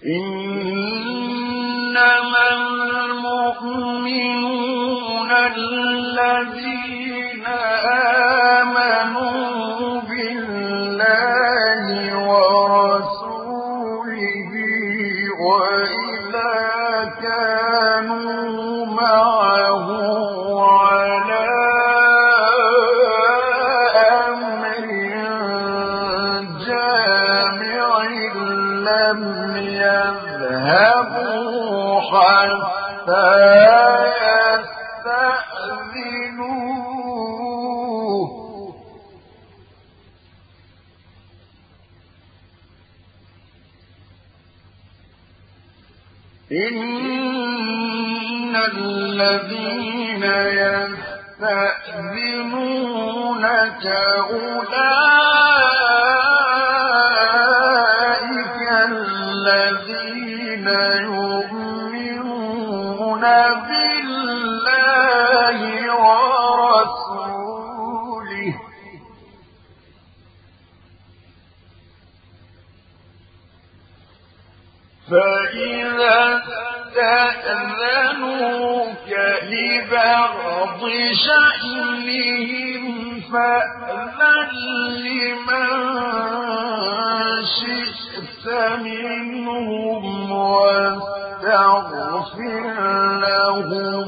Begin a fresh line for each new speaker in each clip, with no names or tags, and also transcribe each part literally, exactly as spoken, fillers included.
إنما المؤمنون الذين آمنوا بالله ورسوله وإذا كانوا معه على أمر جامع لم يذهبوا حتى يستأذنوه إن الذين يستأذنونك أولئك الذين يؤمنون بالله ورسوله فإذا استأذنوك لبعض شأنهم فأذن لمن شئت منهم واستغفر لهم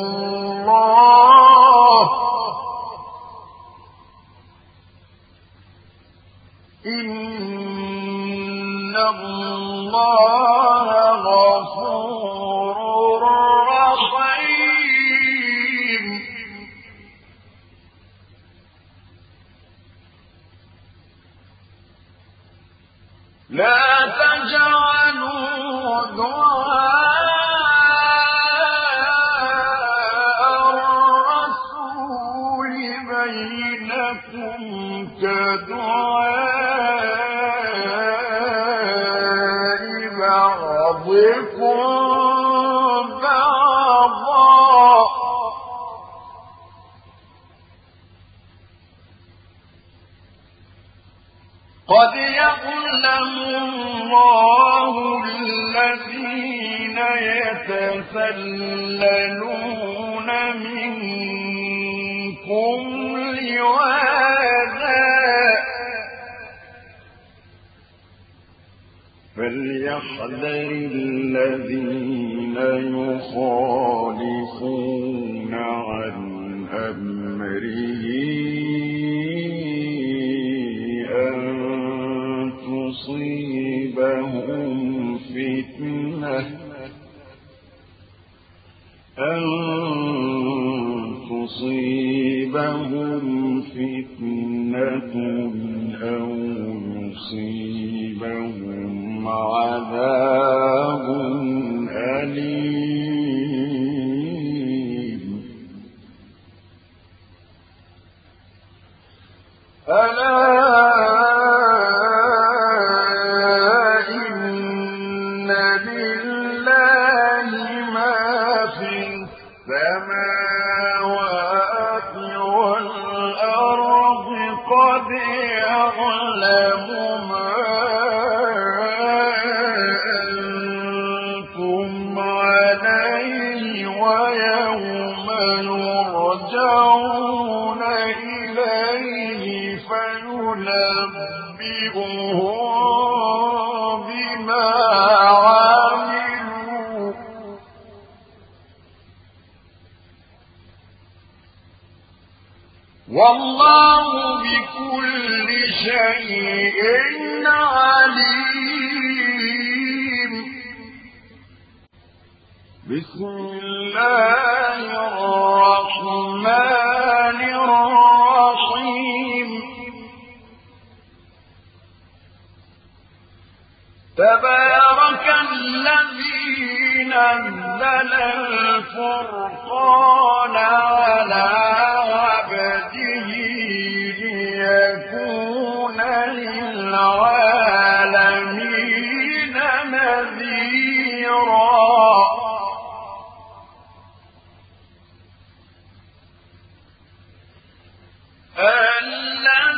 الله إن الله غفور رحيم لا تجعلوا دعاء الرسول بينكم كدعاء بعضكم بعضا قد يعلم الله الذين يتسللون منكم لواذا فليحذر الذين يخالفون عن أمره أن تصيبهم فتنة أن تصيبهم فتنة أو يصيبهم عذاب أليم ألا إن لله ما في السماوات والأرض قد يعلم ما أنتم عليه ويوم يرجعون إليه فينبئهم بما عملوا والله بكل شيء عليم بسم الله الرحمن الرحيم تبارك الذي نزل الفرقان على عبده ليكون للعالمين نذيرا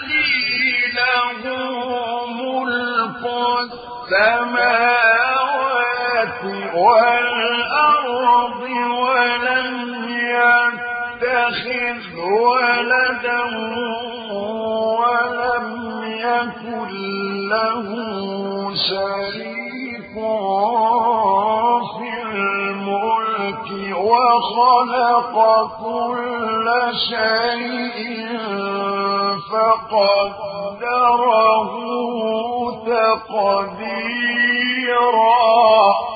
الذي له ملك السماوات السماوات والأرض ولم يتخذ ولدا ولم يكن له شريك في الملك وخلق كل شيء فقدره تقديرا